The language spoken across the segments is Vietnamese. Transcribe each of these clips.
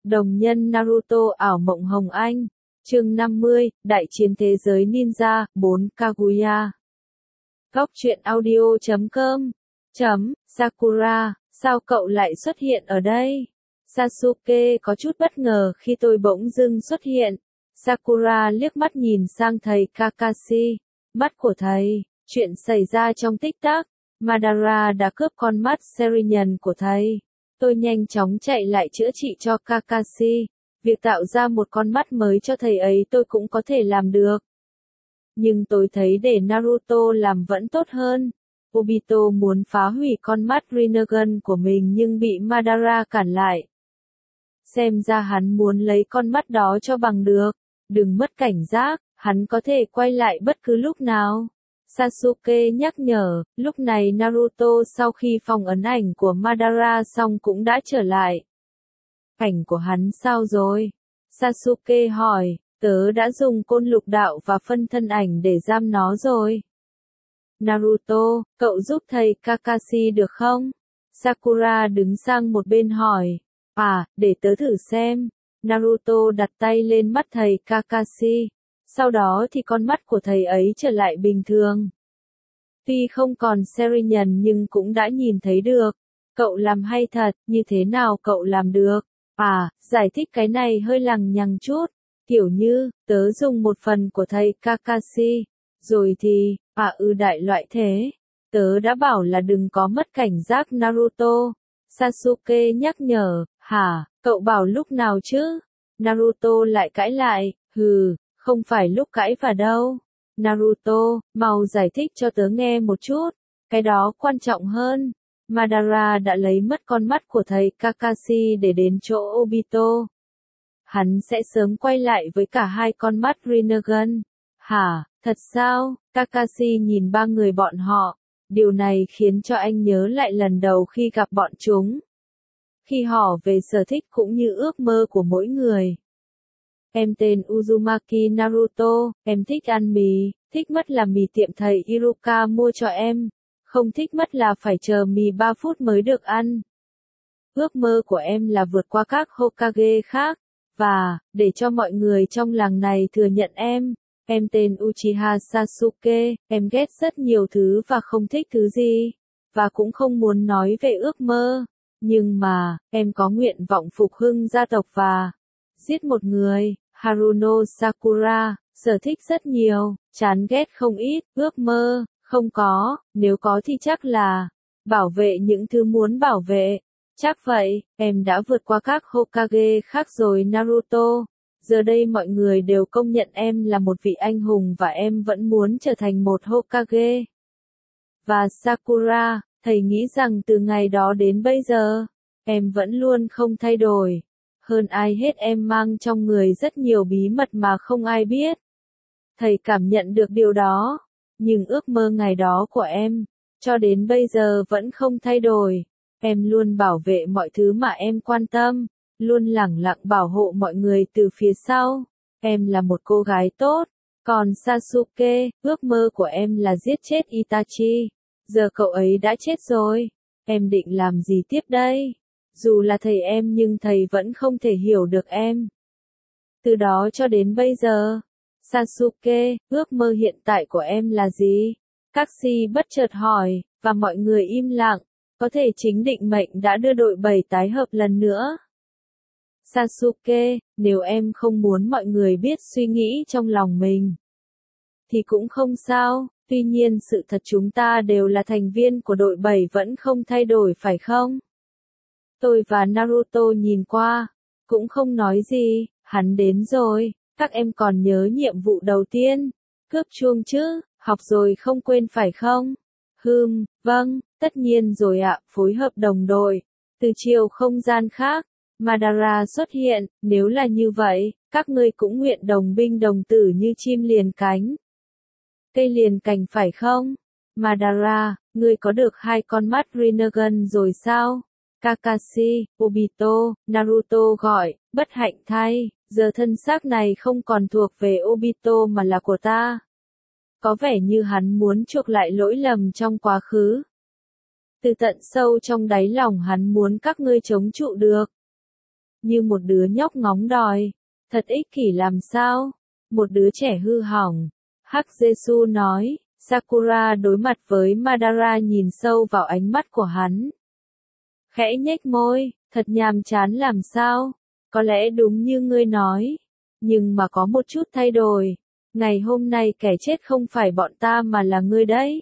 Đồng nhân Naruto ảo mộng hồng anh. Chương 50, Đại chiến thế giới ninja, 4 Kaguya. Góc truyện audio.com. Sakura, sao cậu lại xuất hiện ở đây? Sasuke có chút bất ngờ khi tôi bỗng dưng xuất hiện. Sakura liếc mắt nhìn sang thầy Kakashi. Mắt của thầy, chuyện xảy ra trong tích tắc. Madara đã cướp con mắt Sharingan của thầy. Tôi nhanh chóng chạy lại chữa trị cho Kakashi. Việc tạo ra một con mắt mới cho thầy ấy tôi cũng có thể làm được. Nhưng tôi thấy để Naruto làm vẫn tốt hơn. Obito muốn phá hủy con mắt Rinnegan của mình nhưng bị Madara cản lại. Xem ra hắn muốn lấy con mắt đó cho bằng được. Đừng mất cảnh giác, hắn có thể quay lại bất cứ lúc nào. Sasuke nhắc nhở, lúc này Naruto sau khi phong ấn ảnh của Madara xong cũng đã trở lại. Ảnh của hắn sao rồi? Sasuke hỏi, tớ đã dùng côn lục đạo và phân thân ảnh để giam nó rồi. Naruto, cậu giúp thầy Kakashi được không? Sakura đứng sang một bên hỏi. Để tớ thử xem. Naruto đặt tay lên mắt thầy Kakashi. Sau đó thì con mắt của thầy ấy trở lại bình thường. Tuy không còn Sharingan nhưng cũng đã nhìn thấy được. Cậu làm hay thật, như thế nào cậu làm được? Giải thích cái này hơi lằng nhằng chút. Kiểu như, tớ dùng một phần của thầy Kakashi. Rồi thì, đại loại thế. Tớ đã bảo là đừng có mất cảnh giác Naruto. Sasuke nhắc nhở, cậu bảo lúc nào chứ? Naruto lại cãi lại, không phải lúc cãi vả đâu. Naruto, mau giải thích cho tớ nghe một chút. Cái đó quan trọng hơn. Madara đã lấy mất con mắt của thầy Kakashi để đến chỗ Obito. Hắn sẽ sớm quay lại với cả hai con mắt Rinnegan. Thật sao? Kakashi nhìn ba người bọn họ. Điều này khiến cho anh nhớ lại lần đầu khi gặp bọn chúng. Khi họ về sở thích cũng như ước mơ của mỗi người. Em tên Uzumaki Naruto, em thích ăn mì, thích mất là mì tiệm thầy Iruka mua cho em. Không thích mất là phải chờ mì 3 phút mới được ăn. Ước mơ của em là vượt qua các Hokage khác, và, để cho mọi người trong làng này thừa nhận em. Em tên Uchiha Sasuke, em ghét rất nhiều thứ và không thích thứ gì, và cũng không muốn nói về ước mơ. Nhưng mà, em có nguyện vọng phục hưng gia tộc và giết một người. Haruno Sakura, sở thích rất nhiều, chán ghét không ít, ước mơ, không có, nếu có thì chắc là bảo vệ những thứ muốn bảo vệ. Chắc vậy, em đã vượt qua các Hokage khác rồi Naruto. Giờ đây mọi người đều công nhận em là một vị anh hùng và em vẫn muốn trở thành một Hokage. Và Sakura, thầy nghĩ rằng từ ngày đó đến bây giờ, em vẫn luôn không thay đổi. Hơn ai hết em mang trong người rất nhiều bí mật mà không ai biết. Thầy cảm nhận được điều đó, nhưng ước mơ ngày đó của em, cho đến bây giờ vẫn không thay đổi. Em luôn bảo vệ mọi thứ mà em quan tâm, luôn lẳng lặng bảo hộ mọi người từ phía sau. Em là một cô gái tốt. Còn Sasuke, ước mơ của em là giết chết Itachi. Giờ cậu ấy đã chết rồi. Em định làm gì tiếp đây? Dù là thầy em nhưng thầy vẫn không thể hiểu được em. Từ đó cho đến bây giờ, Sasuke, ước mơ hiện tại của em là gì? Kakashi bất chợt hỏi, và mọi người im lặng. Có thể chính định mệnh đã đưa đội 7 tái hợp lần nữa. Sasuke, nếu em không muốn mọi người biết suy nghĩ trong lòng mình, thì cũng không sao. Tuy nhiên sự thật chúng ta đều là thành viên của đội 7 vẫn không thay đổi phải không? Tôi và Naruto nhìn qua, cũng không nói gì. Hắn đến rồi, các em còn nhớ nhiệm vụ đầu tiên, cướp chuông chứ, học rồi không quên phải không? Vâng, tất nhiên rồi ạ, phối hợp đồng đội. Từ chiều không gian khác, Madara xuất hiện, nếu là như vậy, các ngươi cũng nguyện đồng binh đồng tử như chim liền cánh. Cây liền cành phải không? Madara, ngươi có được hai con mắt Rinnegan rồi sao? Kakashi, Obito, Naruto gọi, bất hạnh thay, giờ thân xác này không còn thuộc về Obito mà là của ta. Có vẻ như hắn muốn chuộc lại lỗi lầm trong quá khứ. Từ tận sâu trong đáy lòng hắn muốn các ngươi chống trụ được. như một đứa nhóc ngóng đòi. Thật ích kỷ làm sao? Một đứa trẻ hư hỏng. Hắc Jesu nói. Sakura đối mặt với Madara nhìn sâu vào ánh mắt của hắn. Khẽ nhếch môi, thật nhàm chán làm sao? Có lẽ đúng như ngươi nói. Nhưng mà có một chút thay đổi. Ngày hôm nay kẻ chết không phải bọn ta mà là ngươi đấy.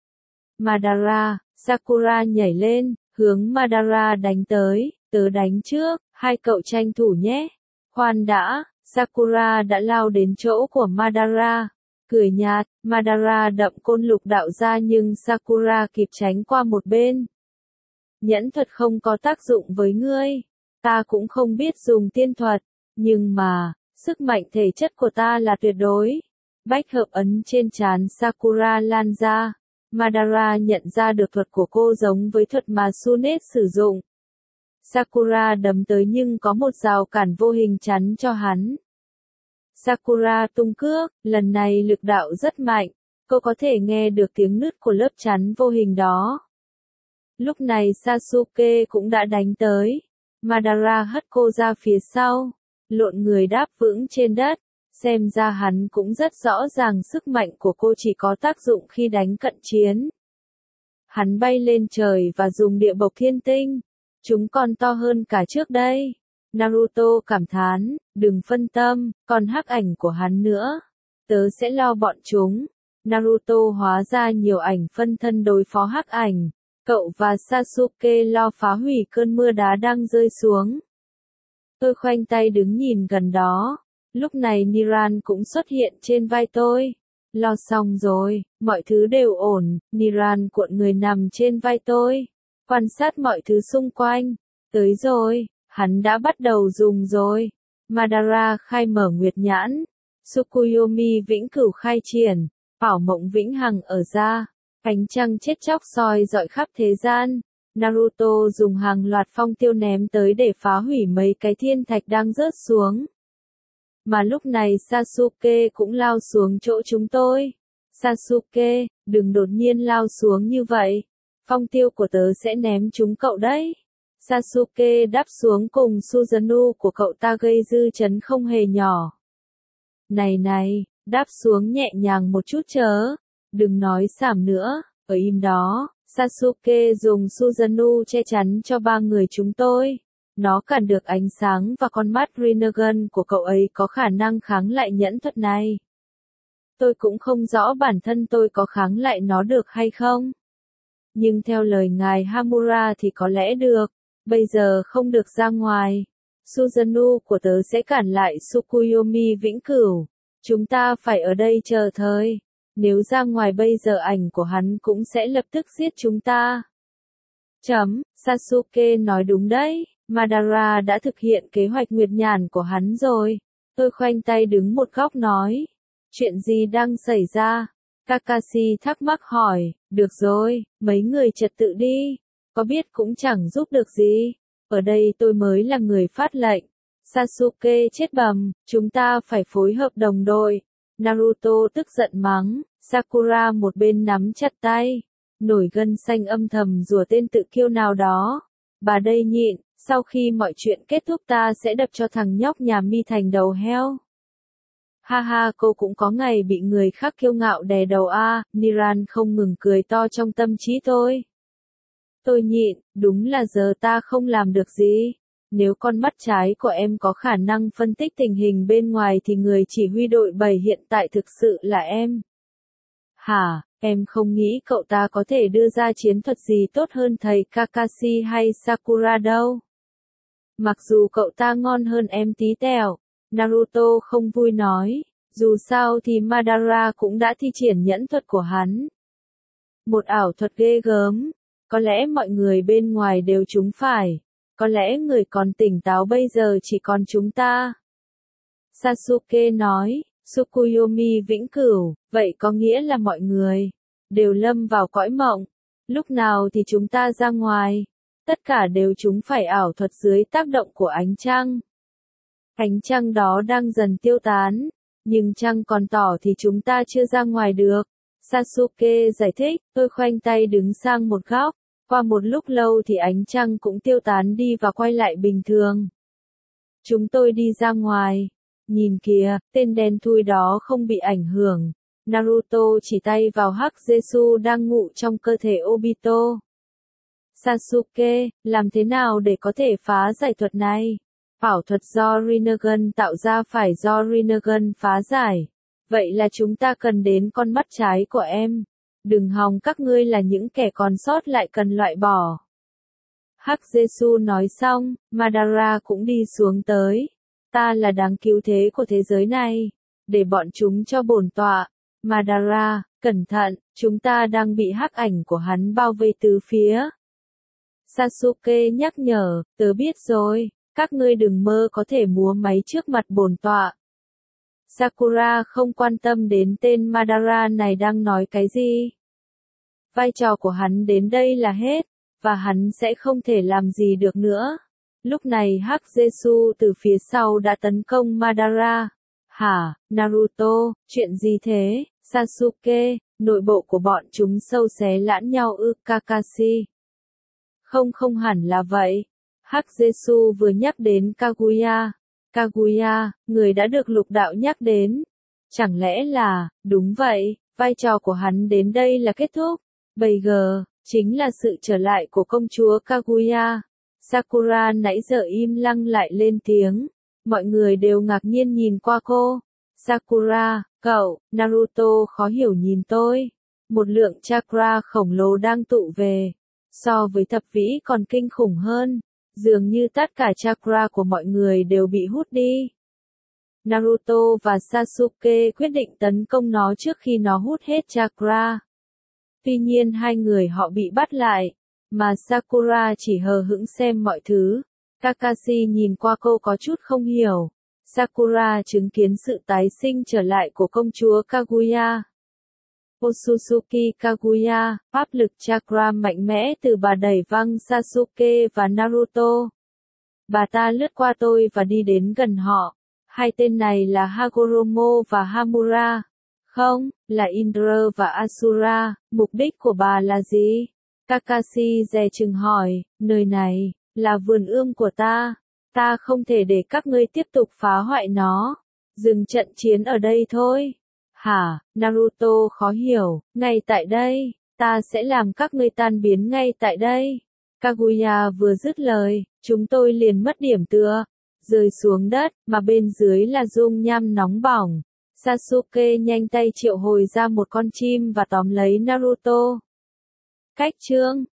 Madara, Sakura nhảy lên, hướng Madara đánh tới, tớ đánh trước, hai cậu tranh thủ nhé. Khoan đã, Sakura đã lao đến chỗ của Madara. Cười nhạt, Madara đậm côn lục đạo ra nhưng Sakura kịp tránh qua một bên. Nhẫn thuật không có tác dụng với ngươi. Ta cũng không biết dùng tiên thuật, nhưng mà, sức mạnh thể chất của ta là tuyệt đối. Bách hợp ấn trên trán Sakura lan ra. Madara nhận ra được thuật của cô giống với thuật mà Tsunade sử dụng. Sakura đấm tới nhưng có một rào cản vô hình chắn cho hắn. Sakura tung cước, lần này lực đạo rất mạnh, cô có thể nghe được tiếng nứt của lớp chắn vô hình đó. Lúc này Sasuke cũng đã đánh tới. Madara hất cô ra phía sau, lộn người đáp vững trên đất. Xem ra hắn cũng rất rõ ràng sức mạnh của cô chỉ có tác dụng khi đánh cận chiến. Hắn bay lên trời và dùng địa bộc thiên tinh. Chúng còn to hơn cả trước đây. Naruto cảm thán, đừng phân tâm, còn hắc ảnh của hắn nữa. Tớ sẽ lo bọn chúng. Naruto hóa ra nhiều ảnh phân thân đối phó hắc ảnh. Cậu và Sasuke lo phá hủy cơn mưa đá đang rơi xuống. Tôi khoanh tay đứng nhìn gần đó. Lúc này Niran cũng xuất hiện trên vai tôi. Lo xong rồi, mọi thứ đều ổn. Niran cuộn người nằm trên vai tôi. Quan sát mọi thứ xung quanh. Tới rồi, hắn đã bắt đầu dùng rồi. Madara khai mở nguyệt nhãn. Tsukuyomi vĩnh cửu khai triển. Bảo mộng vĩnh hằng ở ra. Ánh trăng chết chóc soi rọi khắp thế gian. Naruto dùng hàng loạt phong tiêu ném tới để phá hủy mấy cái thiên thạch đang rớt xuống. Mà lúc này Sasuke cũng lao xuống chỗ chúng tôi. Sasuke, đừng đột nhiên lao xuống như vậy. Phong tiêu của tớ sẽ ném chúng cậu đấy. Sasuke đáp xuống cùng Susanoo của cậu ta gây dư chấn không hề nhỏ. Này, đáp xuống nhẹ nhàng một chút chớ. Đừng nói xảm nữa, ở im đó. Sasuke dùng Susanoo che chắn cho ba người chúng tôi. Nó cản được ánh sáng và con mắt Rinnegan của cậu ấy có khả năng kháng lại nhẫn thuật này. Tôi cũng không rõ bản thân tôi có kháng lại nó được hay không. Nhưng theo lời ngài Hamura thì có lẽ được. Bây giờ không được ra ngoài. Susanoo của tớ sẽ cản lại Tsukuyomi vĩnh cửu. Chúng ta phải ở đây chờ thời. Nếu ra ngoài bây giờ ảnh của hắn cũng sẽ lập tức giết chúng ta. Sasuke nói đúng đấy. Madara đã thực hiện kế hoạch nguyệt nhàn của hắn rồi. Tôi khoanh tay đứng một góc nói. Chuyện gì đang xảy ra? Kakashi thắc mắc hỏi. Được rồi, mấy người trật tự đi. Có biết cũng chẳng giúp được gì. Ở đây tôi mới là người phát lệnh. Sasuke chết bầm, chúng ta phải phối hợp đồng đội. Naruto tức giận mắng. Sakura một bên nắm chặt tay. Nổi gân xanh âm thầm rủa tên tự kiêu nào đó. Bà đây nhịn, sau khi mọi chuyện kết thúc ta sẽ đập cho thằng nhóc nhà mi thành đầu heo. Ha ha, cô cũng có ngày bị người khác kiêu ngạo đè đầu a. Niran không ngừng cười to trong tâm trí tôi. Tôi nhịn, đúng là giờ ta không làm được gì. Nếu con mắt trái của em có khả năng phân tích tình hình bên ngoài thì người chỉ huy đội 7 hiện tại thực sự là em. Hả, em không nghĩ cậu ta có thể đưa ra chiến thuật gì tốt hơn thầy Kakashi hay Sakura đâu. Mặc dù cậu ta ngon hơn em tí tẹo, Naruto không vui nói, dù sao thì Madara cũng đã thi triển nhẫn thuật của hắn. Một ảo thuật ghê gớm, có lẽ mọi người bên ngoài đều trúng phải, có lẽ người còn tỉnh táo bây giờ chỉ còn chúng ta. Sasuke nói. Tsukuyomi vĩnh cửu, vậy có nghĩa là mọi người đều lâm vào cõi mộng. Lúc nào thì chúng ta ra ngoài? Tất cả đều chúng phải ảo thuật dưới tác động của ánh trăng. Ánh trăng đó đang dần tiêu tán, nhưng trăng còn tỏ thì chúng ta chưa ra ngoài được. Sasuke giải thích, tôi khoanh tay đứng sang một góc. Qua một lúc lâu thì ánh trăng cũng tiêu tán đi và quay lại bình thường. Chúng tôi đi ra ngoài. Nhìn kìa, tên đen thui đó không bị ảnh hưởng. Naruto chỉ tay vào hắc Jesu đang ngụ trong cơ thể Obito. Sasuke, làm thế nào để có thể phá giải thuật này? Ảo thuật do Rinnegan tạo ra phải do Rinnegan phá giải. Vậy là chúng ta cần đến con mắt trái của em. Đừng hòng các ngươi là những kẻ còn sót lại cần loại bỏ. Hắc Jesu nói xong, Madara cũng đi xuống tới. Ta là đáng cứu thế của thế giới này. Để bọn chúng cho bổn tọa. Madara, cẩn thận, chúng ta đang bị hắc ảnh của hắn bao vây tứ phía. Sasuke nhắc nhở, tớ biết rồi, các ngươi đừng mơ có thể múa máy trước mặt bổn tọa. Sakura không quan tâm đến tên Madara này đang nói cái gì. Vai trò của hắn đến đây là hết, và hắn sẽ không thể làm gì được nữa. Lúc này hắc Jesu từ phía sau đã tấn công Madara. Hả, Naruto, chuyện gì thế, Sasuke, nội bộ của bọn chúng sâu xé lẫn nhau ư, Kakashi. Không hẳn là vậy. Hắc Jesu vừa nhắc đến Kaguya. Kaguya, người đã được lục đạo nhắc đến. Chẳng lẽ là, đúng vậy, vai trò của hắn đến đây là kết thúc. Bây giờ, chính là sự trở lại của công chúa Kaguya. Sakura nãy giờ im lặng lại lên tiếng. Mọi người đều ngạc nhiên nhìn qua cô. Sakura, cậu, Naruto khó hiểu nhìn tôi. Một lượng chakra khổng lồ đang tụ về. So với thập vĩ còn kinh khủng hơn. Dường như tất cả chakra của mọi người đều bị hút đi. Naruto và Sasuke quyết định tấn công nó trước khi nó hút hết chakra. Tuy nhiên hai người họ bị bắt lại, mà Sakura chỉ hờ hững xem mọi thứ. Kakashi nhìn qua cô có chút không hiểu. Sakura chứng kiến sự tái sinh trở lại của công chúa Kaguya. Otsutsuki Kaguya, pháp lực chakra mạnh mẽ từ bà đẩy văng Sasuke và Naruto. Bà ta lướt qua tôi và đi đến gần họ. Hai tên này là Hagoromo và Hamura. Không, là Indra và Asura. Mục đích của bà là gì? Kakashi dè chừng hỏi, nơi này là vườn ươm của ta. Ta không thể để các ngươi tiếp tục phá hoại nó. Dừng trận chiến ở đây thôi. Hả, Naruto khó hiểu, ngay tại đây, ta sẽ làm các ngươi tan biến ngay tại đây. Kaguya vừa dứt lời, chúng tôi liền mất điểm tựa, rơi xuống đất, mà bên dưới là dung nham nóng bỏng. Sasuke nhanh tay triệu hồi ra một con chim và tóm lấy Naruto. Cách chương